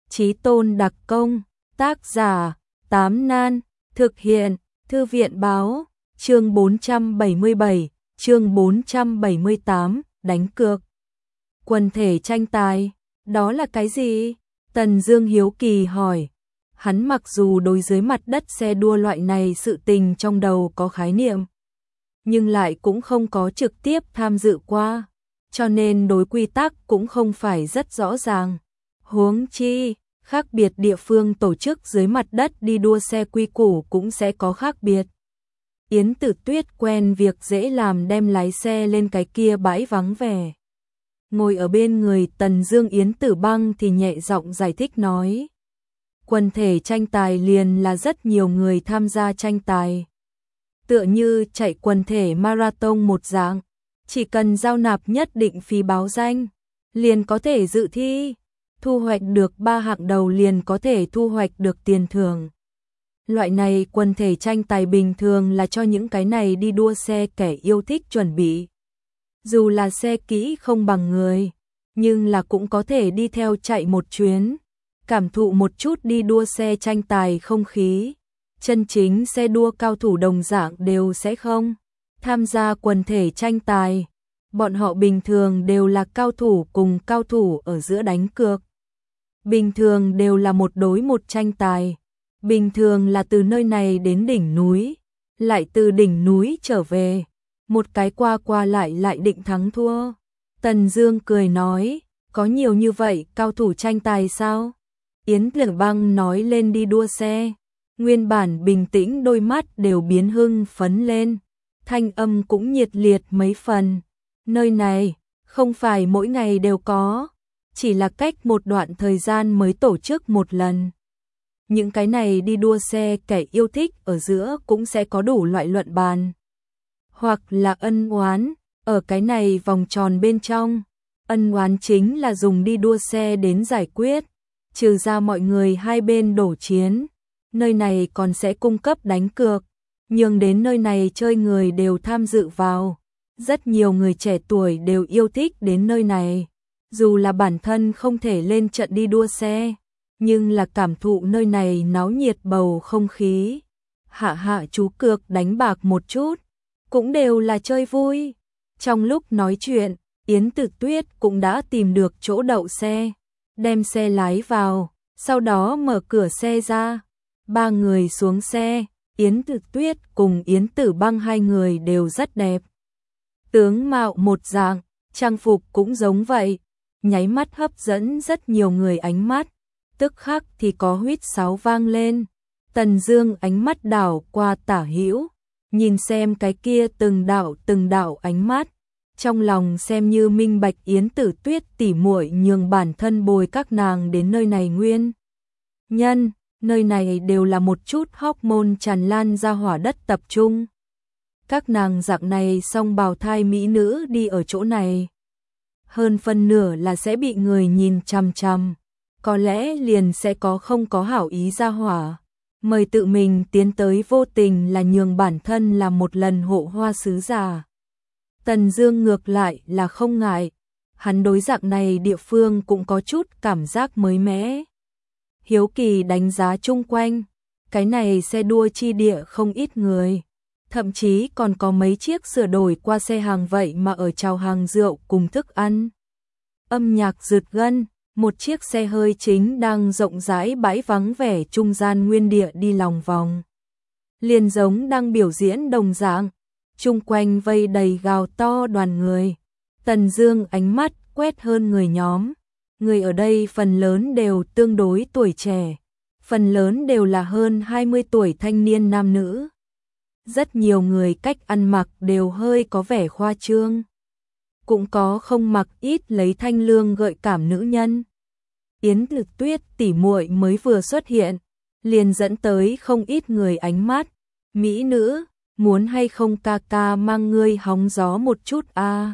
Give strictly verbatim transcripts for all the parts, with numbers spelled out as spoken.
Chí tôn đặc công, tác giả, Tám Nan, thực hiện, Thư viện báo, chương bốn trăm bảy mươi bảy, chương bốn trăm bảy mươi tám, đánh cược. Quần thể tranh tài, đó là cái gì? Tần Dương hiếu kỳ hỏi. Hắn mặc dù đối dưới mặt đất xe đua loại này sự tình trong đầu có khái niệm, nhưng lại cũng không có trực tiếp tham dự qua, cho nên đối quy tắc cũng không phải rất rõ ràng. Huống chi, khác biệt địa phương tổ chức dưới mặt đất đi đua xe quy củ cũng sẽ có khác biệt. Yến Tử Tuyết quen việc dễ làm đem lái xe lên cái kia bãi vắng vẻ. Ngồi ở bên người Tần Dương Yến Tử Băng thì nhẹ giọng giải thích nói. Quần thể tranh tài liền là rất nhiều người tham gia tranh tài. Tựa như chạy quần thể marathon một dạng, chỉ cần giao nạp nhất định phí báo danh, liền có thể dự thi, thu hoạch được ba hạng đầu liền có thể thu hoạch được tiền thưởng. Loại này quần thể tranh tài bình thường là cho những cái này đi đua xe kẻ yêu thích chuẩn bị. Dù là xe kỹ không bằng người, nhưng là cũng có thể đi theo chạy một chuyến, cảm thụ một chút đi đua xe tranh tài không khí. Chân chính xe đua cao thủ đồng dạng đều sẽ không tham gia quần thể tranh tài. Bọn họ bình thường đều là cao thủ cùng cao thủ ở giữa đánh cược. Bình thường đều là một đối một tranh tài. Bình thường là từ nơi này đến đỉnh núi, lại từ đỉnh núi trở về. Một cái qua qua lại lại định thắng thua. Tần Dương cười nói, có nhiều như vậy cao thủ tranh tài sao? Yến Tử Băng nói lên đi đua xe. Nguyên bản bình tĩnh đôi mắt đều biến hưng phấn lên, thanh âm cũng nhiệt liệt mấy phần. Nơi này, không phải mỗi ngày đều có, chỉ là cách một đoạn thời gian mới tổ chức một lần. Những cái này đi đua xe kẻ yêu thích ở giữa cũng sẽ có đủ loại luận bàn. Hoặc là ân oán, ở cái này vòng tròn bên trong, ân oán chính là dùng đi đua xe đến giải quyết, trừ ra mọi người hai bên đổ chiến. Nơi này còn sẽ cung cấp đánh cược, nhưng đến nơi này chơi người đều tham dự vào. Rất nhiều người trẻ tuổi đều yêu thích đến nơi này. Dù là bản thân không thể lên trận đi đua xe, nhưng là cảm thụ nơi này náo nhiệt bầu không khí. Hạ hạ chú cược đánh bạc một chút, cũng đều là chơi vui. Trong lúc nói chuyện, Yến Tử Tuyết cũng đã tìm được chỗ đậu xe, đem xe lái vào, sau đó mở cửa xe ra. Ba người xuống xe, Yến Tử Tuyết cùng Yến Tử Băng hai người đều rất đẹp. Tướng mạo một dạng, trang phục cũng giống vậy, nháy mắt hấp dẫn rất nhiều người ánh mắt, tức khắc thì có huýt sáo vang lên. Tần Dương ánh mắt đảo qua tả hữu, nhìn xem cái kia từng đạo từng đạo ánh mắt, trong lòng xem như minh bạch Yến Tử Tuyết tỉ muội nhường bản thân bồi các nàng đến nơi này nguyên nhân. Nơi này đều là một chút hormone tràn lan ra hỏa đất tập trung. Các nàng dạng này song bào thai mỹ nữ đi ở chỗ này, hơn phân nửa là sẽ bị người nhìn chằm chằm, có lẽ liền sẽ có không có hảo ý ra hỏa, mời tự mình tiến tới vô tình là nhường bản thân là một lần hộ hoa sứ giả. Tần Dương ngược lại là không ngại, hắn đối dạng này địa phương cũng có chút cảm giác mới mẻ. Hiếu kỳ đánh giá chung quanh, cái này xe đua chi địa không ít người, thậm chí còn có mấy chiếc sửa đổi qua xe hàng vậy mà ở chào hàng rượu cùng thức ăn. Âm nhạc rực gân, một chiếc xe hơi chính đang rộng rãi bãi vắng vẻ trung gian nguyên địa đi lòng vòng. Liền giống đang biểu diễn đồng dạng, chung quanh vây đầy gào to đoàn người. Tần Dương ánh mắt quét hơn người nhóm. Người ở đây phần lớn đều tương đối tuổi trẻ, phần lớn đều là hơn hai mươi tuổi thanh niên nam nữ. Rất nhiều người cách ăn mặc đều hơi có vẻ khoa trương. Cũng có không mặc ít lấy thanh lương gợi cảm nữ nhân. Yến Tử Tuyết tỉ muội mới vừa xuất hiện, liền dẫn tới không ít người ánh mắt. Mỹ nữ, muốn hay không ca ca mang ngươi hóng gió một chút a? À?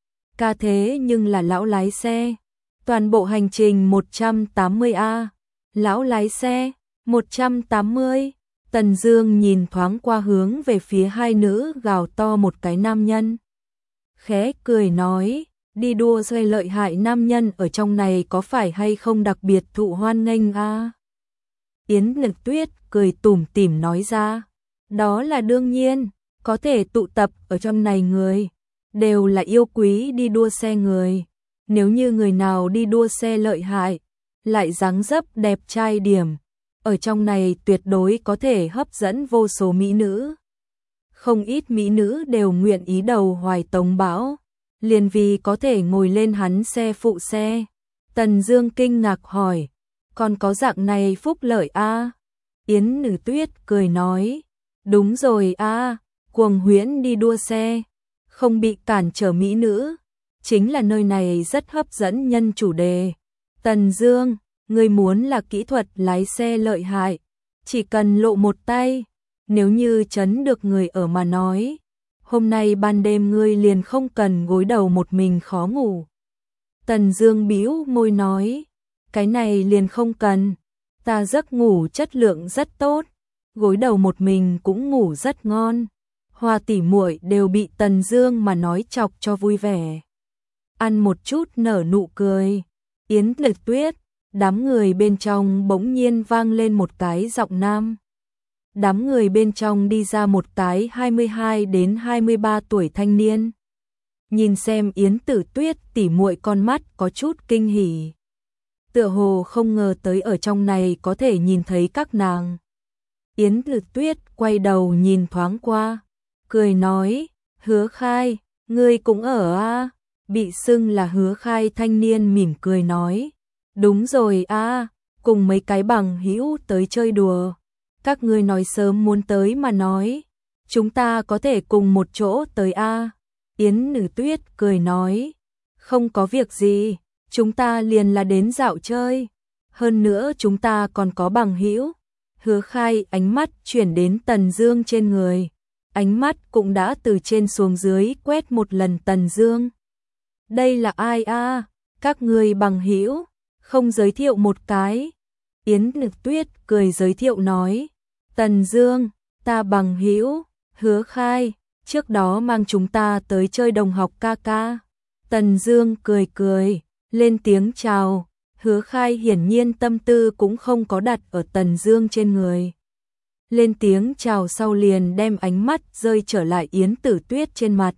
Ca thế nhưng là lão lái xe. Toàn bộ hành trình một trăm tám mươi a, lão lái xe, một trăm tám mươi. Tần Dương nhìn thoáng qua hướng về phía hai nữ gào to một cái nam nhân. Khẽ cười nói, đi đua xe lợi hại nam nhân ở trong này có phải hay không đặc biệt thụ hoan nghênh a? Yến Lực Tuyết cười tủm tỉm nói ra, đó là đương nhiên, có thể tụ tập ở trong này người, đều là yêu quý đi đua xe người. Nếu như người nào đi đua xe lợi hại, lại dáng dấp đẹp trai điểm, ở trong này tuyệt đối có thể hấp dẫn vô số mỹ nữ. Không ít mỹ nữ đều nguyện ý đầu hoài Tống Bão, liền vì có thể ngồi lên hắn xe phụ xe. Tần Dương kinh ngạc hỏi, còn có dạng này phúc lợi a? Yến Nữ Tuyết cười nói, đúng rồi a, Cuồng Huyễn đi đua xe, không bị cản trở mỹ nữ, chính là nơi này rất hấp dẫn nhân chủ đề. Tần Dương, ngươi muốn là kỹ thuật lái xe lợi hại, chỉ cần lộ một tay, nếu như trấn được người ở mà nói, hôm nay ban đêm ngươi liền không cần gối đầu một mình khó ngủ. Tần Dương bĩu môi nói, cái này liền không cần, ta giấc ngủ chất lượng rất tốt, gối đầu một mình cũng ngủ rất ngon. Hoa tỷ muội đều bị Tần Dương mà nói chọc cho vui vẻ. Ăn một chút nở nụ cười. Yến Lực Tuyết, đám người bên trong bỗng nhiên vang lên một cái giọng nam. Đám người bên trong đi ra một cái hai mươi hai đến hai mươi ba tuổi thanh niên. Nhìn xem Yến Tử Tuyết tỷ muội con mắt có chút kinh hỉ. Tựa hồ không ngờ tới ở trong này có thể nhìn thấy các nàng. Yến Lực Tuyết quay đầu nhìn thoáng qua, cười nói, Hứa Khai, ngươi cũng ở a? Bị xưng là Hứa Khai thanh niên mỉm cười nói, đúng rồi a, cùng mấy cái bằng hữu tới chơi đùa. Các ngươi nói sớm muốn tới mà nói, chúng ta có thể cùng một chỗ tới a. Yến Nữ Tuyết cười nói, không có việc gì, chúng ta liền là đến dạo chơi, hơn nữa chúng ta còn có bằng hữu. Hứa Khai ánh mắt chuyển đến Tần Dương trên người, ánh mắt cũng đã từ trên xuống dưới quét một lần Tần Dương. Đây là ai a? Các ngươi bằng hữu, không giới thiệu một cái? Yến Lực Tuyết cười giới thiệu nói, Tần Dương, ta bằng hữu, Hứa Khai, trước đó mang chúng ta tới chơi đồng học ca ca. Tần Dương cười cười, lên tiếng chào. Hứa Khai hiển nhiên tâm tư cũng không có đặt ở Tần Dương trên người. Lên tiếng chào sau liền đem ánh mắt rơi trở lại Yến Tử Tuyết trên mặt.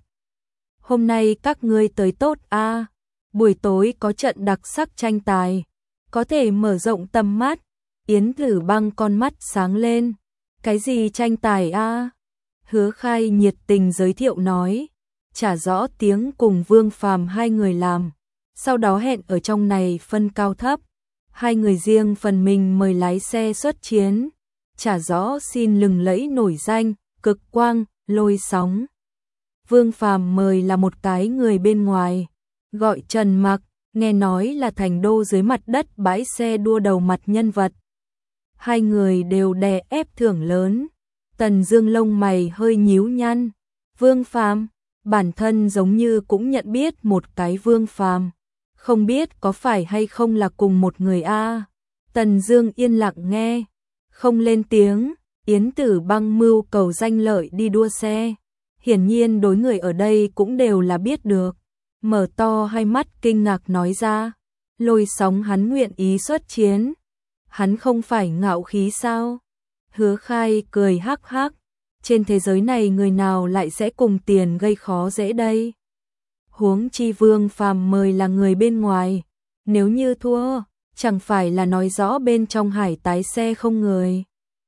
Hôm nay các ngươi tới tốt a, buổi tối có trận đặc sắc tranh tài, có thể mở rộng tầm mắt. Yến Tử Băng con mắt sáng lên, cái gì tranh tài a? Hứa Khai nhiệt tình giới thiệu nói, trả rõ tiếng cùng Vương Phàm hai người làm. Sau đó hẹn ở trong này phân cao thấp, hai người riêng phần mình mời lái xe xuất chiến, trả rõ xin lừng lẫy nổi danh, Cực Quang, Lôi Sóng. Vương Phàm mời là một cái người bên ngoài, gọi Trần Mặc, nghe nói là thành đô dưới mặt đất bãi xe đua đầu mặt nhân vật. Hai người đều đè ép thưởng lớn, Tần Dương lông mày hơi nhíu nhăn, Vương Phàm, bản thân giống như cũng nhận biết một cái Vương Phàm. Không biết có phải hay không là cùng một người a? Tần Dương yên lặng nghe, không lên tiếng. Yến Tử Băng mưu cầu danh lợi đi đua xe, hiển nhiên đối người ở đây cũng đều là biết được. Mở to hai mắt kinh ngạc nói ra, Lôi Sóng hắn nguyện ý xuất chiến, hắn không phải ngạo khí sao? Hứa Khai cười hắc hắc, trên thế giới này người nào lại sẽ cùng tiền gây khó dễ đây? Huống chi Vương Phàm mời là người bên ngoài, nếu như thua, chẳng phải là nói rõ bên trong hải tái xe không người.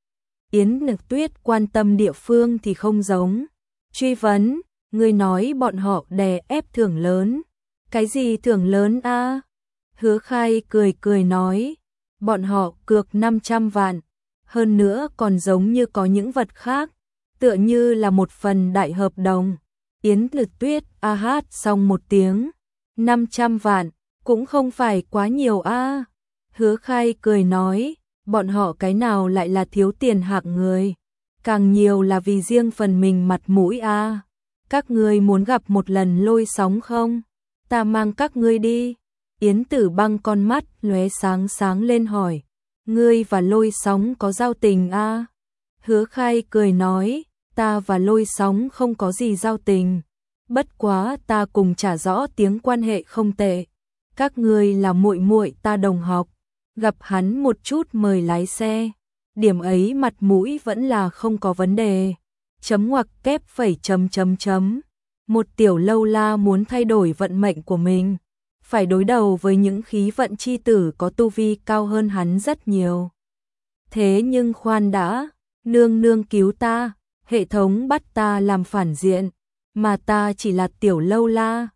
Yến Lực Tuyết quan tâm địa phương thì không giống. Truy vấn, người nói bọn họ đè ép thưởng lớn. Cái gì thưởng lớn a? Hứa Khai cười cười nói, bọn họ cược năm trăm vạn, hơn nữa còn giống như có những vật khác, tựa như là một phần đại hợp đồng. Yến Lực Tuyết a hát xong một tiếng, năm trăm vạn, cũng không phải quá nhiều a. Hứa Khai cười nói, bọn họ cái nào lại là thiếu tiền hạng người, càng nhiều là vì riêng phần mình mặt mũi a. Các ngươi muốn gặp một lần Lôi Sóng không? Ta mang các ngươi đi. Yến Tử Băng con mắt lóe sáng sáng lên hỏi, ngươi và Lôi Sóng có giao tình a? Hứa Khai cười nói, ta và Lôi Sóng không có gì giao tình, Bất quá ta cùng trả rõ tiếng quan hệ không tệ. Các ngươi là muội muội ta đồng học, gặp hắn một chút mời lái xe. Điểm ấy mặt mũi vẫn là không có vấn đề. Chấm ngoặc kép phẩy chấm chấm chấm. Một tiểu lâu la muốn thay đổi vận mệnh của mình, phải đối đầu với những khí vận chi tử có tu vi cao hơn hắn rất nhiều. Thế nhưng khoan đã, nương nương cứu ta, hệ thống bắt ta làm phản diện, mà ta chỉ là tiểu lâu la,